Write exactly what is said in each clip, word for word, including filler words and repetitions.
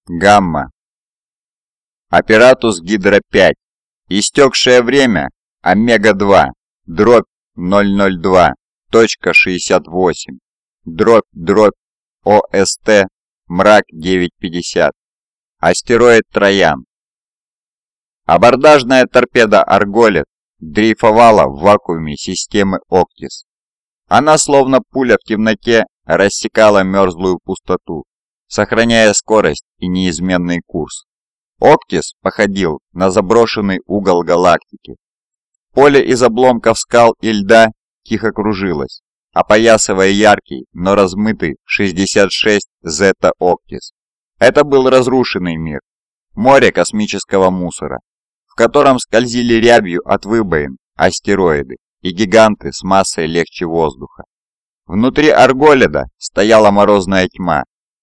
Гамма. Аппаратус Гидра пять. Истекшее время Омега два, дробь ноль ноль два точка шестьдесят восемь, дробь дробь ОСТ, мрак девять пятьдесят. Астероид Троян. Абордажная торпеда «Арголет» дрейфовала в вакууме системы «Октис». Она, словно пуля в темноте, рассекала мерзлую пустоту, сохраняя скорость и неизменный курс. «Октис» походил на заброшенный угол галактики. Поле из обломков скал и льда тихо кружилось, опоясывая яркий, но размытый шестьдесят шесть Зета Октис. Это был разрушенный мир, море космического мусора, в котором скользили рябью от выбоин астероиды и гиганты с массой легче воздуха. Внутри Арголеда стояла морозная тьма.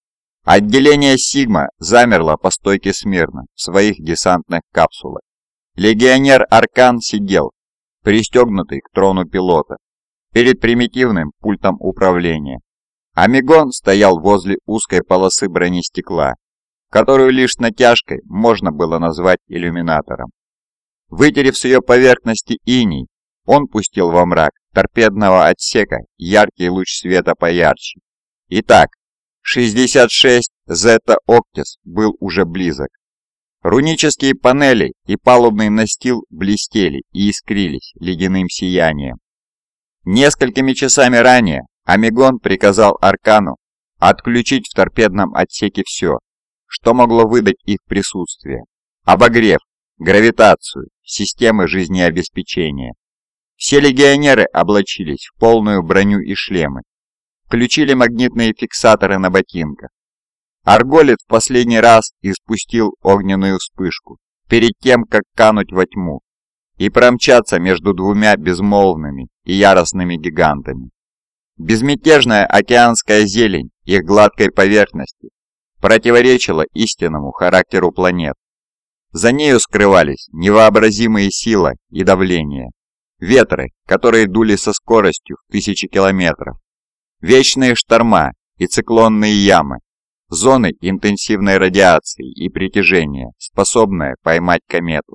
Отделение Сигма замерло по стойке смирно в своих десантных капсулах. Легионер Аркан сидел, пристегнутый к трону пилота, перед примитивным пультом управления. Амигон стоял возле узкой полосы бронестекла, которую лишь с натяжкой можно было назвать иллюминатором. Вытерев с ее поверхности иней, он пустил во мрак торпедного отсека яркий луч света поярче. Итак, шестьдесят шесть Зета Октис был уже близок. Рунические панели и палубный настил блестели и искрились ледяным сиянием. Несколькими часами ранее Амигон приказал Аркану отключить в торпедном отсеке все, что могло выдать их присутствие: обогрев, гравитацию, системы жизнеобеспечения. Все легионеры облачились в полную броню и шлемы, включили магнитные фиксаторы на ботинках. Арголет в последний раз испустил огненную вспышку перед тем, как кануть во тьму и промчаться между двумя безмолвными и яростными гигантами. Безмятежная океанская зелень их гладкой поверхности противоречила истинному характеру планет. За нею скрывались невообразимые сила и давление, ветры, которые дули со скоростью в тысячи километров, вечные шторма и циклонные ямы, зоны интенсивной радиации и притяжения, способные поймать комету.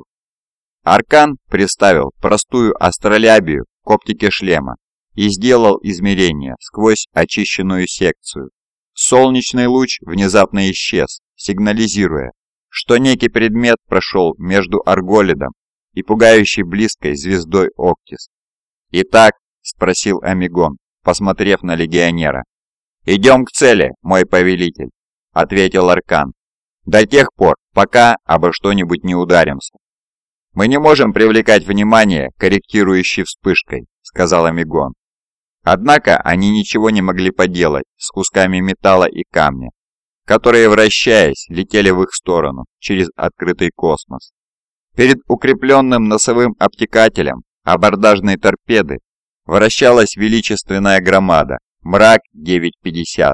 Аркан приставил простую астролябию к оптике шлема и сделал измерение сквозь очищенную секцию. Солнечный луч внезапно исчез, сигнализируя, что некий предмет прошел между Арголедом и пугающей близкой звездой Октис. «Итак?» – спросил Амигон, посмотрев на легионера. «Идем к цели, мой повелитель», – ответил Аркан, – «до тех пор, пока обо что-нибудь не ударимся». «Мы не можем привлекать внимание корректирующей вспышкой», – сказал Амигон. Однако они ничего не могли поделать с кусками металла и камня, которые, вращаясь, летели в их сторону через открытый космос. Перед укрепленным носовым обтекателем абордажной торпеды вращалась величественная громада «Мрак девять пятьдесят».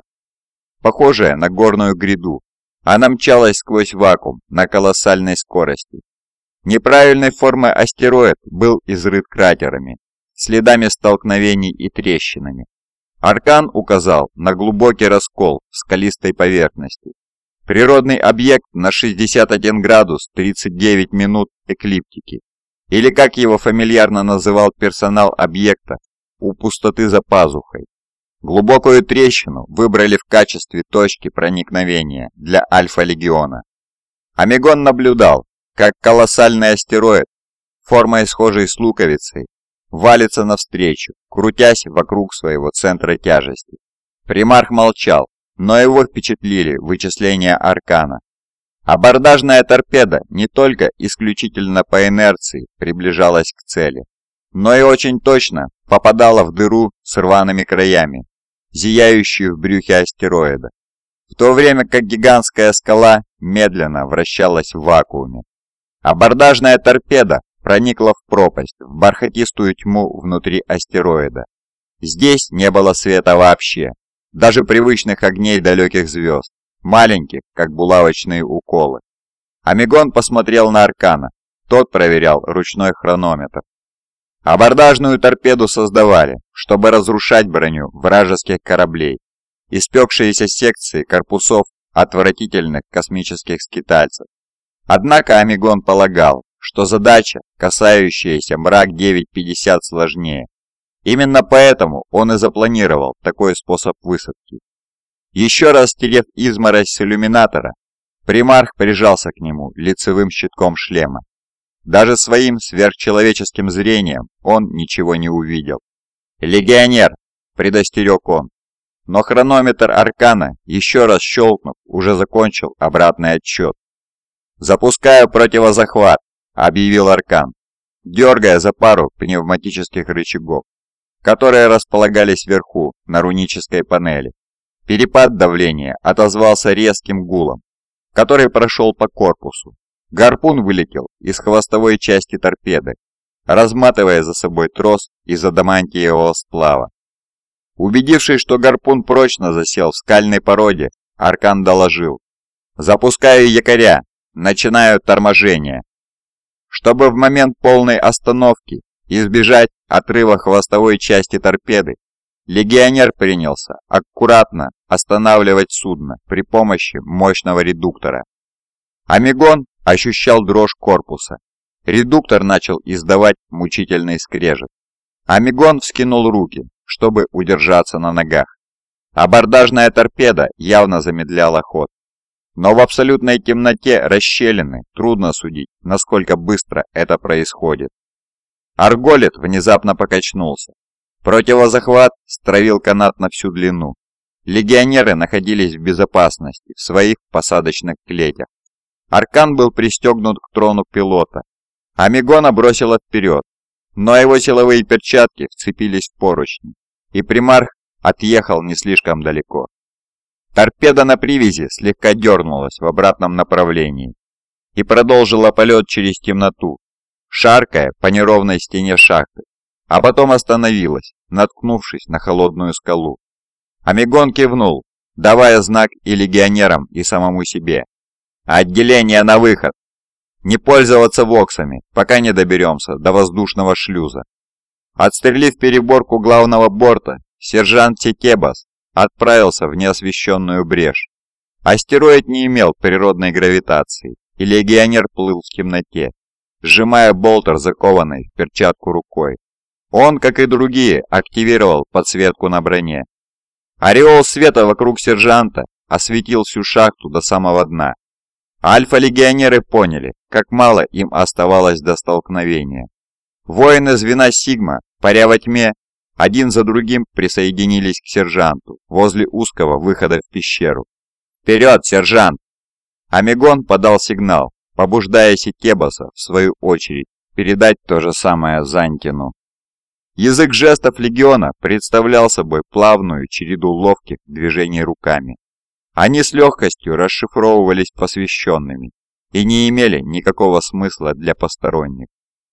Похожая на горную гряду, она мчалась сквозь вакуум на колоссальной скорости. Неправильной формы астероид был изрыт кратерами, следами столкновений и трещинами. Аркан указал на глубокий раскол в скалистой поверхности. Природный объект на шестьдесят один градус тридцать девять минут эклиптики, или как его фамильярно называл персонал объекта, у пустоты за пазухой. Глубокую трещину выбрали в качестве точки проникновения для Альфа-легиона. Амигон наблюдал, как колоссальный астероид, формой схожей с луковицей, валится навстречу, крутясь вокруг своего центра тяжести. Примарх молчал, но его впечатлили вычисления Аркана. Абордажная торпеда не только исключительно по инерции приближалась к цели, но и очень точно попадала в дыру с рваными краями, зияющую в брюхе астероида, в то время как гигантская скала медленно вращалась в вакууме. Абордажная торпеда проникла в пропасть, в бархатистую тьму внутри астероида. Здесь не было света вообще, даже привычных огней далеких звезд, маленьких, как булавочные уколы. Амигон посмотрел на Аркана, тот проверял ручной хронометр. Абордажную торпеду создавали, чтобы разрушать броню вражеских кораблей. Испекшиеся секции корпусов отвратительных космических скитальцев. Однако Амигон полагал, что задача, касающаяся Мрак девять пятьдесят, сложнее. Именно поэтому он и запланировал такой способ высадки. Еще раз стерев изморозь с иллюминатора, примарх прижался к нему лицевым щитком шлема. Даже своим сверхчеловеческим зрением он ничего не увидел. «Легионер!» – предостерег он. Но хронометр Аркана, еще раз щелкнув, уже закончил обратный отсчет. «Запускаю противозахват», – объявил Аркан, дергая за пару пневматических рычагов, которые располагались вверху на рунической панели. Перепад давления отозвался резким гулом, который прошел по корпусу. Гарпун вылетел из хвостовой части торпеды, разматывая за собой трос из адамантиевого сплава. Убедившись, что гарпун прочно засел в скальной породе, Аркан доложил: «Запускаю якоря, начинаю торможение». Чтобы в момент полной остановки избежать отрыва хвостовой части торпеды, легионер принялся аккуратно останавливать судно при помощи мощного редуктора. Амигон ощущал дрожь корпуса. Редуктор начал издавать мучительный скрежет. Амигон вскинул руки, чтобы удержаться на ногах. Абордажная торпеда явно замедляла ход. Но в абсолютной темноте расщелины трудно судить, насколько быстро это происходит. Арголет внезапно покачнулся. Противозахват стравил канат на всю длину. Легионеры находились в безопасности в своих посадочных клетях. Аркан был пристегнут к трону пилота. Амигона бросила вперед, но его силовые перчатки вцепились в поручни, и примарх отъехал не слишком далеко. Торпеда на привязи слегка дернулась в обратном направлении и продолжила полет через темноту, шаркая по неровной стене шахты, а потом остановилась, наткнувшись на холодную скалу. Амигон кивнул, давая знак и легионерам, и самому себе. «Отделение на выход! Не пользоваться воксами, пока не доберемся до воздушного шлюза». Отстрелив переборку главного борта, сержант Тетебас отправился в неосвещенную брешь. Астероид не имел природной гравитации, и легионер плыл в темноте, сжимая болтер, закованный в перчатку рукой. Он, как и другие, активировал подсветку на броне. Ореол света вокруг сержанта осветил всю шахту до самого дна. Альфа-легионеры поняли, как мало им оставалось до столкновения. Воины звена Сигма, паря во тьме, один за другим присоединились к сержанту возле узкого выхода в пещеру. «Вперед, сержант!» Амигон подал сигнал, побуждая Сетебаса, в свою очередь, передать то же самое Занькину. Язык жестов легиона представлял собой плавную череду ловких движений руками. Они с легкостью расшифровывались посвященными и не имели никакого смысла для посторонних.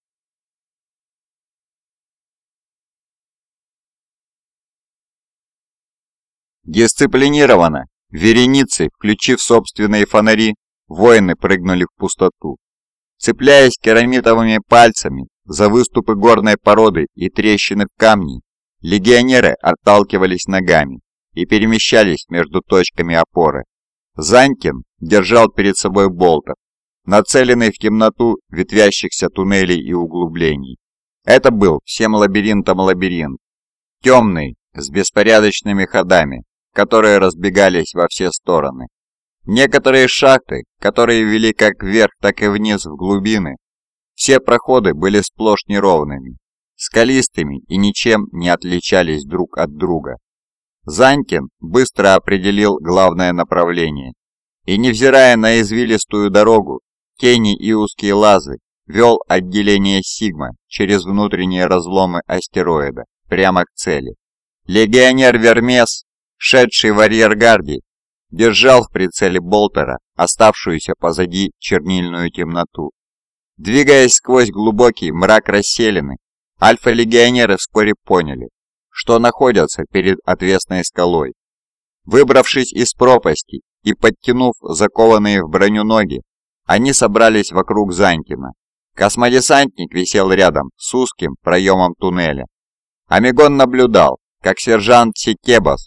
Дисциплинированно, вереницей, включив собственные фонари, воины прыгнули в пустоту. Цепляясь керамитовыми пальцами за выступы горной породы и трещины в камне, легионеры отталкивались ногами и перемещались между точками опоры. Занькин держал перед собой болтер, нацеленный в темноту ветвящихся туннелей и углублений. Это был всем лабиринтом лабиринт, темный, с беспорядочными ходами, которые разбегались во все стороны. Некоторые шахты, которые вели как вверх, так и вниз в глубины, все проходы были сплошь неровными, скалистыми и ничем не отличались друг от друга. Занькин быстро определил главное направление и, невзирая на извилистую дорогу, тени и узкие лазы, вел отделение Сигма через внутренние разломы астероида прямо к цели. Легионер Вермес, шедший в арьергарде, держал в прицеле болтера оставшуюся позади чернильную темноту. Двигаясь сквозь глубокий мрак расселены, альфа-легионеры вскоре поняли, что находятся перед отвесной скалой. Выбравшись из пропасти и подтянув закованные в броню ноги, они собрались вокруг Занькина. Космодесантник висел рядом с узким проемом туннеля. Амигон наблюдал, как сержант Сетебас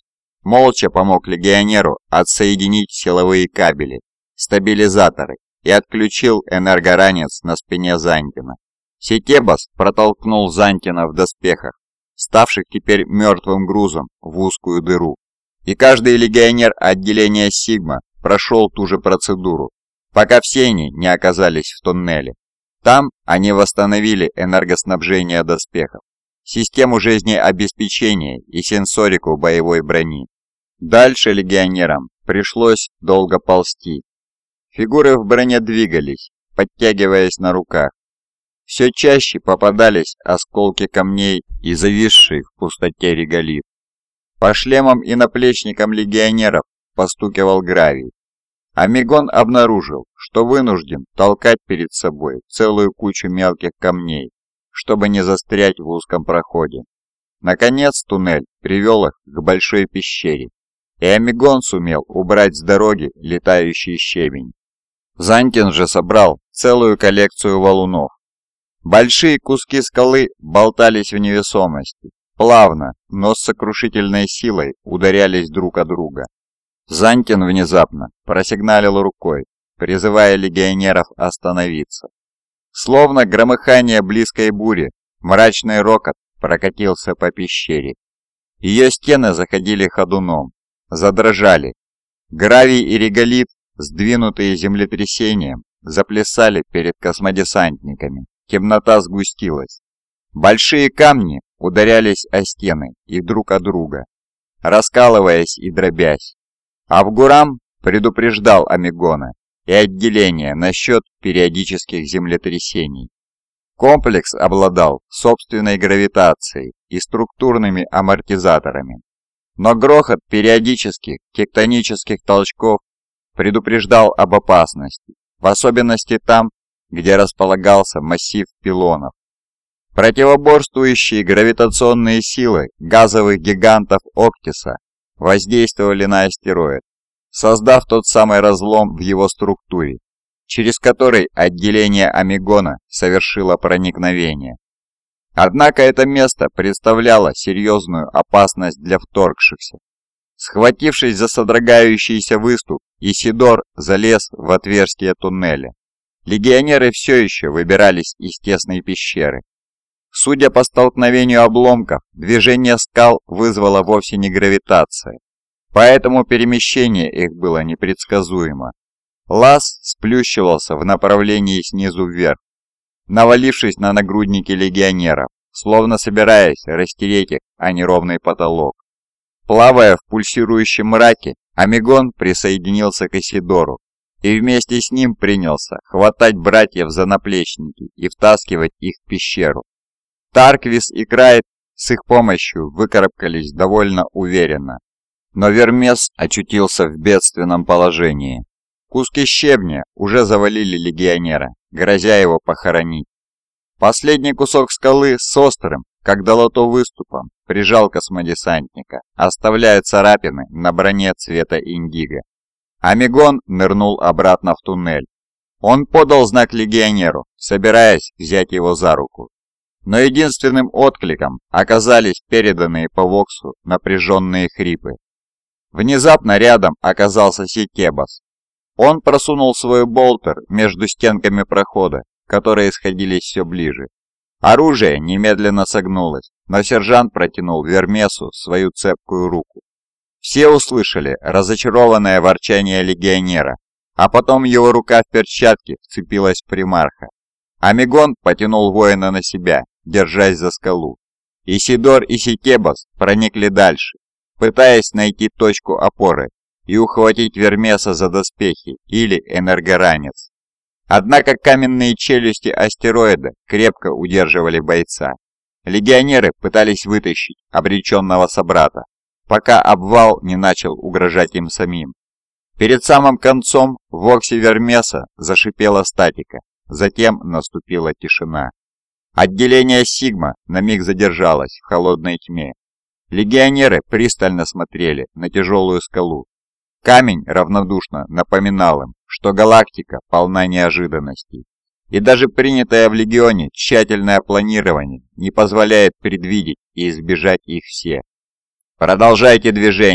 молча помог легионеру отсоединить силовые кабели, стабилизаторы и отключил энергоранец на спине Зантина. Сетебас протолкнул Зантина в доспехах, ставших теперь мертвым грузом в узкую дыру. И каждый легионер отделения Сигма прошел ту же процедуру, пока все они не оказались в туннеле. Там они восстановили энергоснабжение доспехов, систему жизнеобеспечения и сенсорику боевой брони. Дальше легионерам пришлось долго ползти. Фигуры в броне двигались, подтягиваясь на руках. Все чаще попадались осколки камней и зависший в пустоте реголит. По шлемам и наплечникам легионеров постукивал гравий. Амигон обнаружил, что вынужден толкать перед собой целую кучу мелких камней, чтобы не застрять в узком проходе. Наконец туннель привел их к большой пещере, и Амигон сумел убрать с дороги летающий щебень. Зантин же собрал целую коллекцию валунов. Большие куски скалы болтались в невесомости, плавно, но с сокрушительной силой ударялись друг о друга. Зантин внезапно просигналил рукой, призывая легионеров остановиться. Словно громыхание близкой бури, мрачный рокот прокатился по пещере. Ее стены заходили ходуном, задрожали. Гравий и реголит, сдвинутые землетрясением, заплясали перед космодесантниками. Темнота сгустилась. Большие камни ударялись о стены и друг о друга, раскалываясь и дробясь. Авгурам предупреждал Амигона и отделение насчет периодических землетрясений. Комплекс обладал собственной гравитацией и структурными амортизаторами, но грохот периодических тектонических толчков предупреждал об опасности, в особенности там, где располагался массив пилонов. Противоборствующие гравитационные силы газовых гигантов Октиса воздействовали на астероид, создав тот самый разлом в его структуре, через который отделение Амигона совершило проникновение. Однако это место представляло серьезную опасность для вторгшихся. Схватившись за содрогающийся выступ, Исидор залез в отверстие туннеля. Легионеры все еще выбирались из тесной пещеры. Судя по столкновению обломков, движение скал вызвало вовсе не гравитация, поэтому перемещение их было непредсказуемо. Лаз сплющивался в направлении снизу вверх, навалившись на нагрудники легионеров, словно собираясь растереть их о неровный потолок. Плавая в пульсирующем мраке, Амигон присоединился к Исидору и вместе с ним принялся хватать братьев за наплечники и втаскивать их в пещеру. Тарквис и Крайт с их помощью выкарабкались довольно уверенно, но Вермес очутился в бедственном положении. Куски щебня уже завалили легионера, грозя его похоронить. Последний кусок скалы с острым, как долото выступом, прижал космодесантника, оставляя царапины на броне цвета индиго. Амигон нырнул обратно в туннель. Он подал знак легионеру, собираясь взять его за руку. Но единственным откликом оказались переданные по Воксу напряженные хрипы. Внезапно рядом оказался Сетебас. Он просунул свой болтер между стенками прохода, которые сходились все ближе. Оружие немедленно согнулось, но сержант протянул Вермесу свою цепкую руку. Все услышали разочарованное ворчание легионера, а потом его рука в перчатке вцепилась в примарха. Амигон потянул воина на себя, держась за скалу. Исидор и Сетебас проникли дальше, пытаясь найти точку опоры и ухватить Вермеса за доспехи или энергоранец. Однако каменные челюсти астероида крепко удерживали бойца. Легионеры пытались вытащить обреченного собрата, пока обвал не начал угрожать им самим. Перед самым концом в Воксе Вермеса зашипела статика, затем наступила тишина. Отделение Сигма на миг задержалось в холодной тьме. Легионеры пристально смотрели на тяжелую скалу. Камень равнодушно напоминал им, что галактика полна неожиданностей, и даже принятое в Легионе тщательное планирование не позволяет предвидеть и избежать их все. «Продолжайте движение»,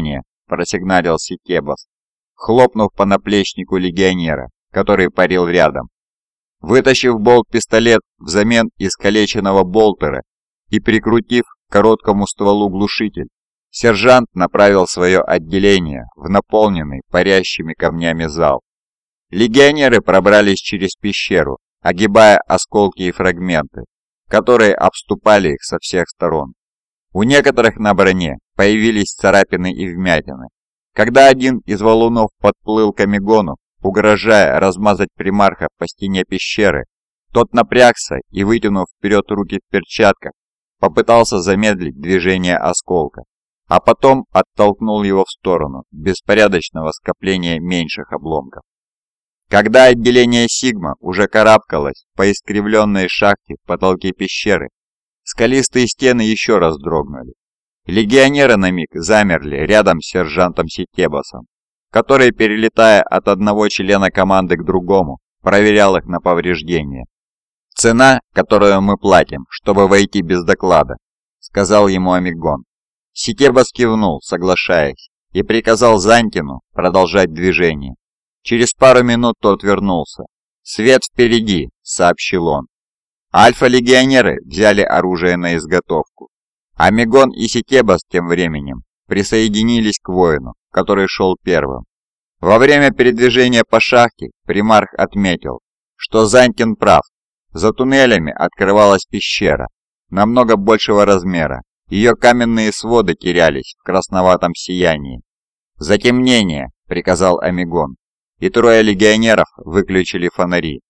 просигналил Сикебас, хлопнув по наплечнику легионера, который парил рядом. Вытащив болт-пистолет взамен искалеченного болтера и прикрутив к короткому стволу глушитель, сержант направил свое отделение в наполненный парящими камнями зал. Легионеры пробрались через пещеру, огибая осколки и фрагменты, которые обступали их со всех сторон. У некоторых на броне появились царапины и вмятины. Когда один из валунов подплыл к Амигону, угрожая размазать примарха по стене пещеры, тот напрягся и, вытянув вперед руки в перчатках, попытался замедлить движение осколка, а потом оттолкнул его в сторону беспорядочного скопления меньших обломков. Когда отделение Сигма уже карабкалось по искривленной шахте в потолке пещеры, скалистые стены еще раз дрогнули. Легионеры на миг замерли рядом с сержантом Сикебасом, который, перелетая от одного члена команды к другому, проверял их на повреждения. «Цена, которую мы платим, чтобы войти без доклада», — сказал ему Амигон. Сикебас кивнул, соглашаясь, и приказал Зантину продолжать движение. Через пару минут тот вернулся. «Свет впереди», — сообщил он. Альфа-легионеры взяли оружие на изготовку. Амигон и Сикебас тем временем присоединились к воину, который шел первым. Во время передвижения по шахте примарх отметил, что Зантин прав. За туннелями открывалась пещера, намного большего размера. Ее каменные своды терялись в красноватом сиянии. «Затемнение», — приказал Амигон, и трое легионеров выключили фонари.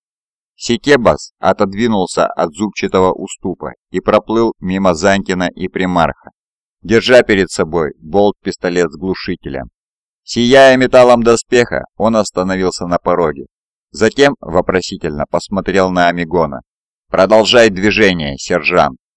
Сикебас отодвинулся от зубчатого уступа и проплыл мимо Зантина и примарха, держа перед собой болт-пистолет с глушителем. Сияя металлом доспеха, он остановился на пороге. Затем вопросительно посмотрел на Амигона. «Продолжай движение, сержант».